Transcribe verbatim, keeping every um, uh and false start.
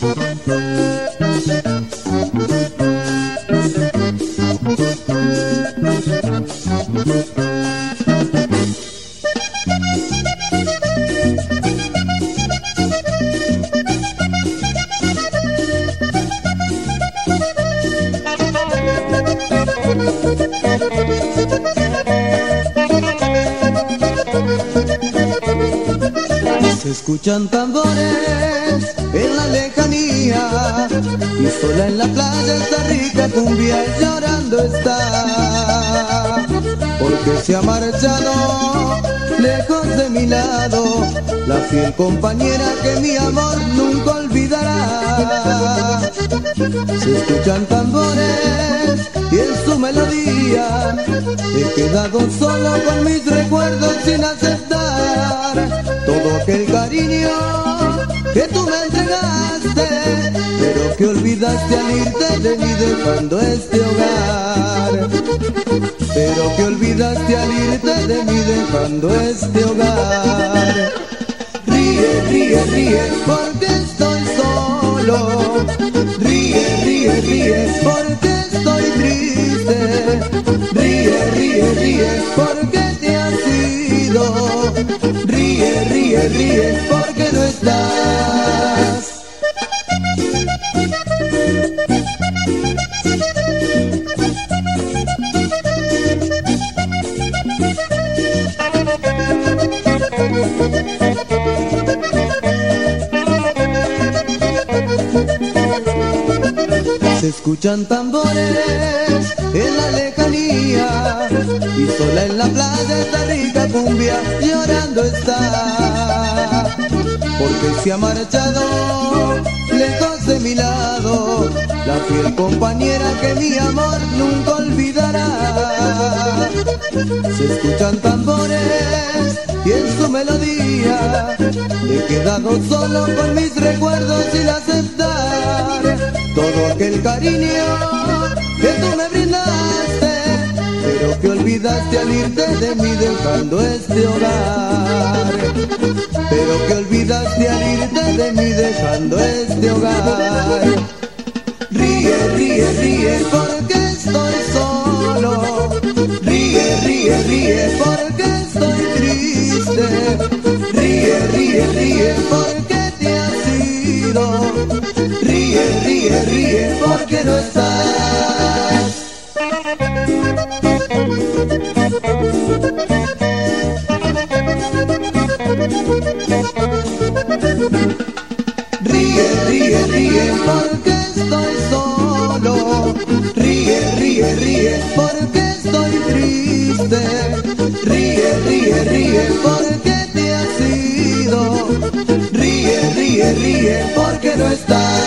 Se escuchan tambores en la lejanía y sola en la playa esta rica cumbia llorando está, porque se ha marchado lejos de mi lado la fiel compañera que mi amor nunca olvidará. Se escuchan tambores y en su melodía he quedado solo con mis recuerdos sin aceptar todo aquel cariño que tú me entregaste, pero que olvidaste al irte de mí dejando este hogar, pero que olvidaste al irte de mí dejando este hogar. Ríe, ríe, ríe, porque estoy solo. Ríe, ríe, ríe, porque estoy triste. Ríe, ríe, ríe, porque te has ido. Ríe, ríe, ríe, porque no estás. Se escuchan tambores en la lejanía y sola en la playa esta rica cumbia llorando está, porque se ha marchado lejos de mi lado la fiel compañera que mi amor nunca olvidará. Se escuchan tambores y en su melodía he quedado solo con mis recuerdos sin aceptar todo aquel cariño que tú me brindaste, pero que olvidaste al irte de mí dejando este hogar, pero que olvidaste al irte de mí dejando este hogar. Ríe, ríe, ríe, porque estoy solo. Ríe, ríe, ríe, porque estoy triste. Ríe, ríe, ríe, porque te has ido. Ríe, ríe, ríe, porque no estás. Ríe, ríe, ríe, porque estoy solo. Ríe, ríe, ríe, porque estoy triste. Ríe, ríe, ríe, porque te has ido. Ríe, ríe, ríe, porque no estás.